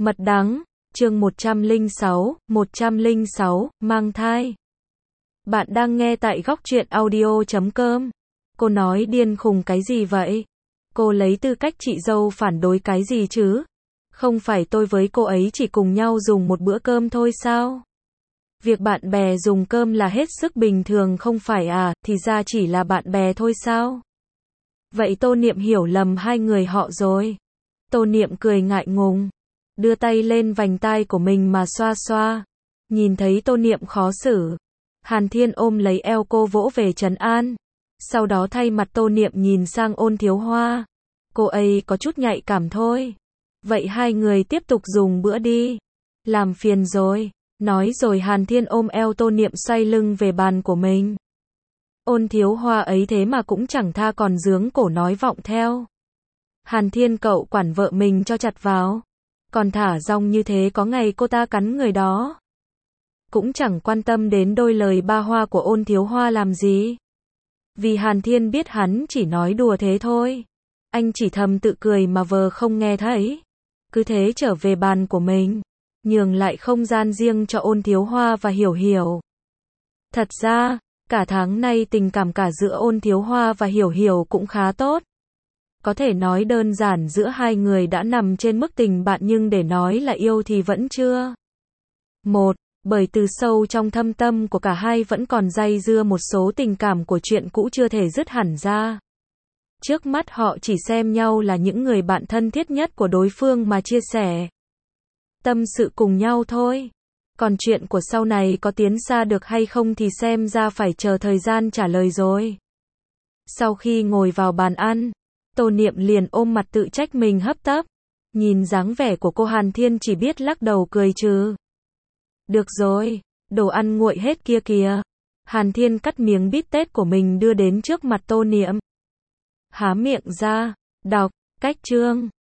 Mật đắng, chương 106, mang thai. Bạn đang nghe tại góc truyện audio.com. Cô nói điên khùng cái gì vậy? Cô lấy tư cách chị dâu phản đối cái gì chứ? Không phải tôi với cô ấy chỉ cùng nhau dùng một bữa cơm thôi sao? Việc bạn bè dùng cơm là hết sức bình thường không phải à, thì ra chỉ là bạn bè thôi sao? Vậy Tô Niệm hiểu lầm hai người họ rồi. Tô Niệm cười ngại ngùng, đưa tay lên vành tai của mình mà xoa xoa. Nhìn thấy Tô Niệm khó xử, Hàn Thiên ôm lấy eo cô vỗ về trấn an. Sau đó thay mặt Tô Niệm nhìn sang Ôn Thiếu Hoa. Cô ấy có chút nhạy cảm thôi. Vậy hai người tiếp tục dùng bữa đi. Làm phiền rồi. Nói rồi Hàn Thiên ôm eo Tô Niệm xoay lưng về bàn của mình. Ôn Thiếu Hoa ấy thế mà cũng chẳng tha còn giướng cổ nói vọng theo. Hàn Thiên cậu quản vợ mình cho chặt vào. Còn thả rong như thế có ngày cô ta cắn người đó. Cũng chẳng quan tâm đến đôi lời ba hoa của Ôn Thiếu Hoa làm gì. Vì Hàn Thiên biết hắn chỉ nói đùa thế thôi. Anh chỉ thầm tự cười mà vờ không nghe thấy. Cứ thế trở về bàn của mình, nhường lại không gian riêng cho Ôn Thiếu Hoa và Hiểu Hiểu. Thật ra, cả tháng nay tình cảm cả giữa Ôn Thiếu Hoa và Hiểu Hiểu cũng khá tốt. Có thể nói đơn giản giữa hai người đã nằm trên mức tình bạn nhưng để nói là yêu thì vẫn chưa. Bởi từ sâu trong thâm tâm của cả hai vẫn còn dây dưa một số tình cảm của chuyện cũ chưa thể dứt hẳn ra. Trước mắt họ chỉ xem nhau là những người bạn thân thiết nhất của đối phương mà chia sẻ tâm sự cùng nhau thôi. Còn chuyện của sau này có tiến xa được hay không thì xem ra phải chờ thời gian trả lời rồi. Sau khi ngồi vào bàn ăn, Tô Niệm liền ôm mặt tự trách mình hấp tấp. Nhìn dáng vẻ của cô Hàn Thiên chỉ biết lắc đầu cười trừ. Được rồi, đồ ăn nguội hết kia kìa. Hàn Thiên cắt miếng bít tết của mình đưa đến trước mặt Tô Niệm. Há miệng ra, đọc, cách chương.